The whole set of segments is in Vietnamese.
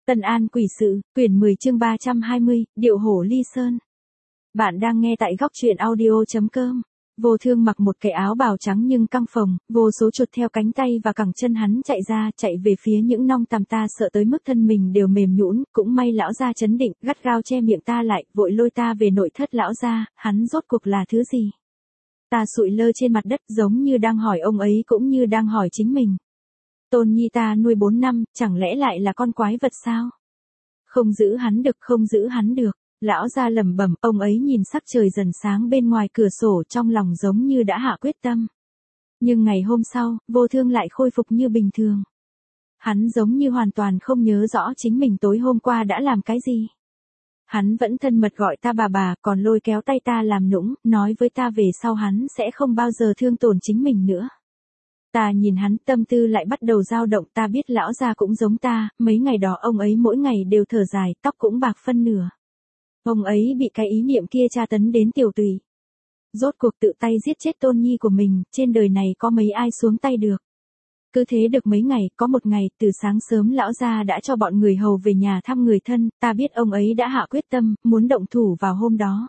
Tân An Quỷ Sự, quyển 10 chương 320, Điệu Hổ Ly Sơn. Bạn đang nghe tại góc truyện audio.com. Vô Thương mặc một cái áo bào trắng nhưng căng phồng, vô số chuột theo cánh tay và cẳng chân hắn chạy ra, chạy về phía những nong tằm, ta sợ tới mức thân mình đều mềm nhũn, cũng may lão gia trấn định, gắt gao che miệng ta lại, vội lôi ta về nội thất. Lão gia, hắn rốt cuộc là thứ gì? Ta sụi lơ trên mặt đất giống như đang hỏi ông ấy cũng như đang hỏi chính mình. Tôn nhi ta nuôi 4 năm, chẳng lẽ lại là con quái vật sao? Không giữ hắn được, không giữ hắn được. Lão gia lẩm bẩm, ông ấy nhìn sắc trời dần sáng bên ngoài cửa sổ, trong lòng giống như đã hạ quyết tâm. Nhưng ngày hôm sau, Vô Thương lại khôi phục như bình thường. Hắn giống như hoàn toàn không nhớ rõ chính mình tối hôm qua đã làm cái gì. Hắn vẫn thân mật gọi ta bà, còn lôi kéo tay ta làm nũng, nói với ta về sau hắn sẽ không bao giờ thương tổn chính mình nữa. Ta nhìn hắn, tâm tư lại bắt đầu dao động. Ta biết lão gia cũng giống ta, mấy ngày đó ông ấy mỗi ngày đều thở dài, tóc cũng bạc phân nửa. Ông ấy bị cái ý niệm kia tra tấn đến tiểu tùy. Rốt cuộc tự tay giết chết tôn nhi của mình, trên đời này có mấy ai xuống tay được. Cứ thế được mấy ngày, có một ngày, từ sáng sớm lão gia đã cho bọn người hầu về nhà thăm người thân, ta biết ông ấy đã hạ quyết tâm, muốn động thủ vào hôm đó.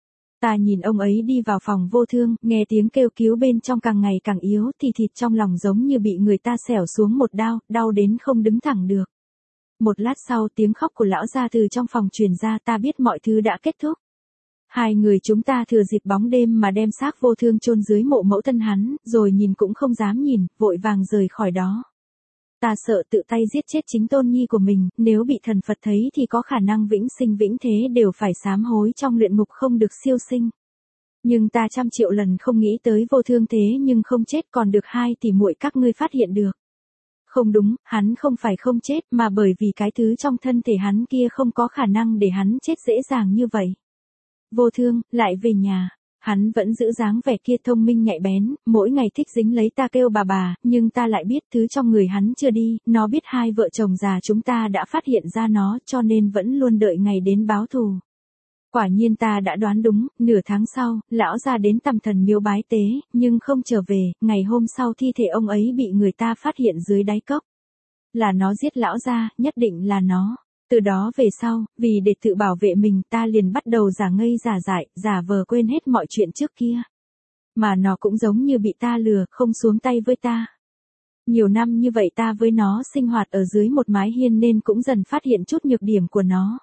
Ta nhìn ông ấy đi vào phòng Vô Thương, nghe tiếng kêu cứu bên trong càng ngày càng yếu, thì thịt trong lòng giống như bị người ta xẻo xuống một đao, đau đến không đứng thẳng được. Một lát sau, tiếng khóc của lão gia từ trong phòng truyền ra, ta biết mọi thứ đã kết thúc. Hai người chúng ta thừa dịp bóng đêm mà đem xác Vô Thương chôn dưới mộ mẫu thân hắn, rồi nhìn cũng không dám nhìn, vội vàng rời khỏi đó. Ta sợ tự tay giết chết chính tôn nhi của mình, nếu bị thần Phật thấy thì có khả năng vĩnh sinh vĩnh thế đều phải sám hối trong luyện ngục không được siêu sinh. Nhưng ta 100 triệu lần không nghĩ tới Vô Thương thế nhưng không chết, còn được 2 tỷ muội các ngươi phát hiện được. Không đúng, hắn không phải không chết mà bởi vì cái thứ trong thân thể hắn kia không có khả năng để hắn chết dễ dàng như vậy. Vô Thương, lại về nhà. Hắn vẫn giữ dáng vẻ kia thông minh nhạy bén, mỗi ngày thích dính lấy ta kêu bà, nhưng ta lại biết thứ trong người hắn chưa đi, nó biết hai vợ chồng già chúng ta đã phát hiện ra nó, cho nên vẫn luôn đợi ngày đến báo thù. Quả nhiên ta đã đoán đúng, nửa tháng sau, lão gia đến Tầm Thần miếu bái tế, nhưng không trở về, ngày hôm sau thi thể ông ấy bị người ta phát hiện dưới đáy cốc. Là nó giết lão gia, nhất định là nó. Từ đó về sau, vì để tự bảo vệ mình, ta liền bắt đầu giả ngây giả dại, giả vờ quên hết mọi chuyện trước kia. Mà nó cũng giống như bị ta lừa, không xuống tay với ta. Nhiều năm như vậy ta với nó sinh hoạt ở dưới một mái hiên nên cũng dần phát hiện chút nhược điểm của nó.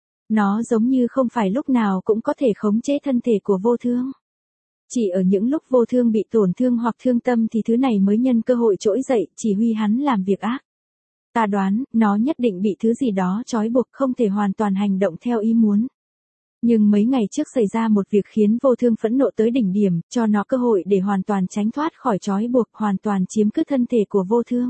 Nó giống như không phải lúc nào cũng có thể khống chế thân thể của Vô Thương. Chỉ ở những lúc Vô Thương bị tổn thương hoặc thương tâm thì thứ này mới nhân cơ hội trỗi dậy, chỉ huy hắn làm việc ác. Ta đoán, nó nhất định bị thứ gì đó trói buộc, không thể hoàn toàn hành động theo ý muốn. Nhưng mấy ngày trước xảy ra một việc khiến Vô Thương phẫn nộ tới đỉnh điểm, cho nó cơ hội để hoàn toàn tránh thoát khỏi trói buộc, hoàn toàn chiếm cứ thân thể của Vô Thương.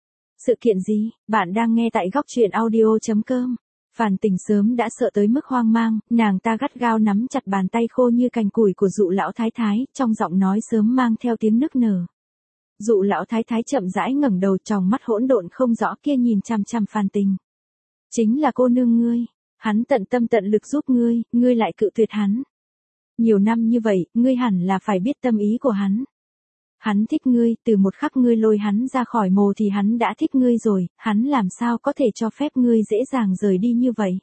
Sự kiện gì? Bạn đang nghe tại góc truyện audio.com. Phàn Tình sớm đã sợ tới mức hoang mang, nàng ta gắt gao nắm chặt bàn tay khô như cành củi của Dụ lão thái thái, trong giọng nói sớm mang theo tiếng nức nở. Dụ lão thái thái chậm rãi ngẩng đầu, tròng mắt hỗn độn không rõ kia nhìn chằm chằm Phàn Tình. Chính là cô nương ngươi, hắn tận tâm tận lực giúp ngươi, ngươi lại cự tuyệt hắn. Nhiều năm như vậy, ngươi hẳn là phải biết tâm ý của hắn. Hắn thích ngươi, từ một khắc ngươi lôi hắn ra khỏi mồ thì hắn đã thích ngươi rồi, hắn làm sao có thể cho phép ngươi dễ dàng rời đi như vậy.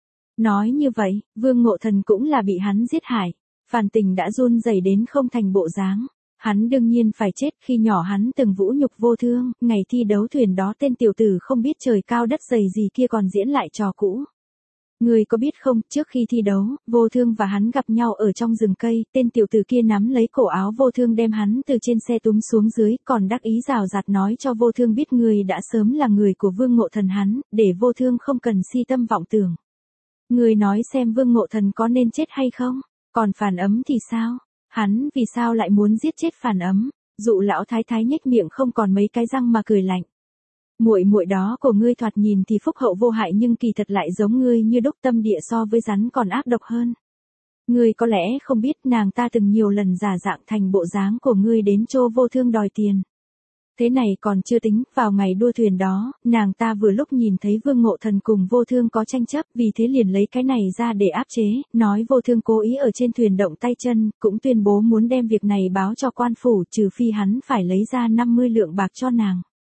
Nói như vậy, Vương Ngộ Thần cũng là bị hắn giết hại. Phàn Tình đã run rẩy đến không thành bộ dáng. Hắn đương nhiên phải chết, khi nhỏ hắn từng vũ nhục Vô Thương, ngày thi đấu thuyền đó tên tiểu tử không biết trời cao đất dày gì kia còn diễn lại trò cũ. Ngươi có biết không, trước khi thi đấu, Vô Thương và hắn gặp nhau ở trong rừng cây, tên tiểu tử kia nắm lấy cổ áo Vô Thương đem hắn từ trên xe túm xuống dưới, còn đắc ý rào rạt nói cho Vô Thương biết ngươi đã sớm là người của Vương Ngộ Thần hắn, để Vô Thương không cần si tâm vọng tưởng. Ngươi nói xem Vương Ngộ Thần có nên chết hay không? Còn Phàn Ấm thì sao? Hắn vì sao lại muốn giết chết Phàn Ấm? Dụ lão thái thái nhếch miệng không còn mấy cái răng mà cười lạnh. Muội muội đó của ngươi thoạt nhìn thì phúc hậu vô hại nhưng kỳ thật lại giống ngươi như đúc tâm địa, so với rắn còn ác độc hơn. Ngươi có lẽ không biết nàng ta từng nhiều lần giả dạng thành bộ dáng của ngươi đến chỗ Vô Thương đòi tiền. Thế này còn chưa tính, vào ngày đua thuyền đó, nàng ta vừa lúc nhìn thấy Vương Ngộ Thần cùng Vô Thương có tranh chấp, vì thế liền lấy cái này ra để áp chế, nói Vô Thương cố ý ở trên thuyền động tay chân, cũng tuyên bố muốn đem việc này báo cho quan phủ, trừ phi hắn phải lấy ra 50 lượng bạc cho nàng.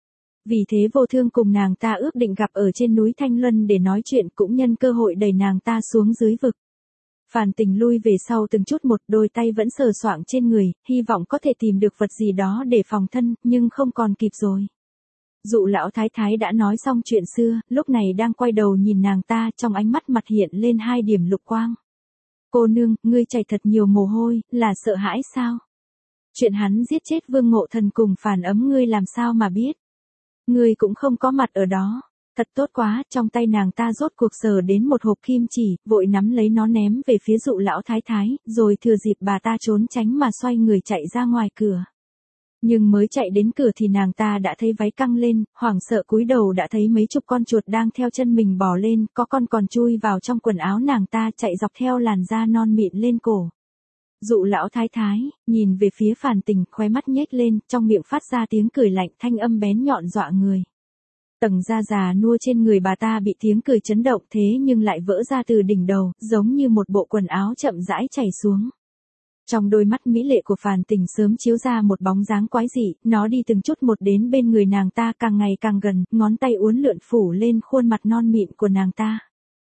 Vì thế Vô Thương cùng nàng ta ước định gặp ở trên núi Thanh Luân để nói chuyện, cũng nhân cơ hội đẩy nàng ta xuống dưới vực. Phàn Tình lui về sau từng chút một, đôi tay vẫn sờ soạng trên người, hy vọng có thể tìm được vật gì đó để phòng thân, nhưng không còn kịp rồi. Dụ lão thái thái đã nói xong chuyện xưa, lúc này đang quay đầu nhìn nàng ta, trong ánh mắt mặt hiện lên 2 điểm lục quang. Cô nương, ngươi chảy thật nhiều mồ hôi, là sợ hãi sao? Chuyện hắn giết chết Vương Ngộ Thần cùng Phàn Ấm ngươi làm sao mà biết? Ngươi cũng không có mặt ở đó. Thật tốt quá, trong tay nàng ta rốt cuộc sờ đến một hộp kim chỉ, vội nắm lấy nó ném về phía Dụ lão thái thái, rồi thừa dịp bà ta trốn tránh mà xoay người chạy ra ngoài cửa. Nhưng mới chạy đến cửa thì nàng ta đã thấy váy căng lên, hoảng sợ cúi đầu đã thấy mấy chục con chuột đang theo chân mình bò lên, có con còn chui vào trong quần áo nàng ta, chạy dọc theo làn da non mịn lên cổ. Dụ lão thái thái, nhìn về phía Phàn Tình, khóe mắt nhếch lên, trong miệng phát ra tiếng cười lạnh, thanh âm bén nhọn dọa người. Tầng da già nua trên người bà ta bị tiếng cười chấn động, thế nhưng lại vỡ ra từ đỉnh đầu, giống như một bộ quần áo chậm rãi chảy xuống. Trong đôi mắt mỹ lệ của Phàn Tình sớm chiếu ra một bóng dáng quái dị, nó đi từng chút một đến bên người nàng ta, càng ngày càng gần, ngón tay uốn lượn phủ lên khuôn mặt non mịn của nàng ta.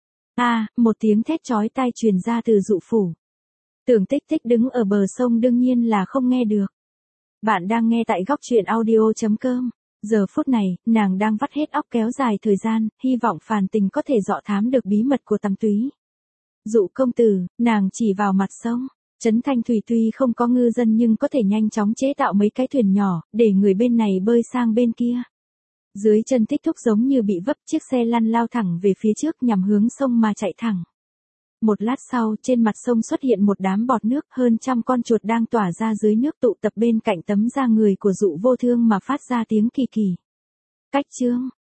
Một tiếng thét chói tai truyền ra từ Dụ phủ. Tưởng Tích Tích đứng ở bờ sông đương nhiên là không nghe được. Bạn đang nghe tại góc truyện audio.com. Giờ phút này, nàng đang vắt hết óc kéo dài thời gian, hy vọng Phàn Tình có thể dọ thám được bí mật của Tầm Túy. Dụ công tử, nàng chỉ vào mặt sông. Trấn Thanh Thủy tuy không có ngư dân nhưng có thể nhanh chóng chế tạo mấy cái thuyền nhỏ, để người bên này bơi sang bên kia. Dưới chân Tích Thúc giống như bị vấp, chiếc xe lăn lao thẳng về phía trước nhằm hướng sông mà chạy thẳng. Một lát sau, trên mặt sông xuất hiện một đám bọt nước, hơn 100 con chuột đang tỏa ra dưới nước tụ tập bên cạnh tấm da người của Dụ Vô Thương mà phát ra tiếng kỳ kỳ. Cách chương.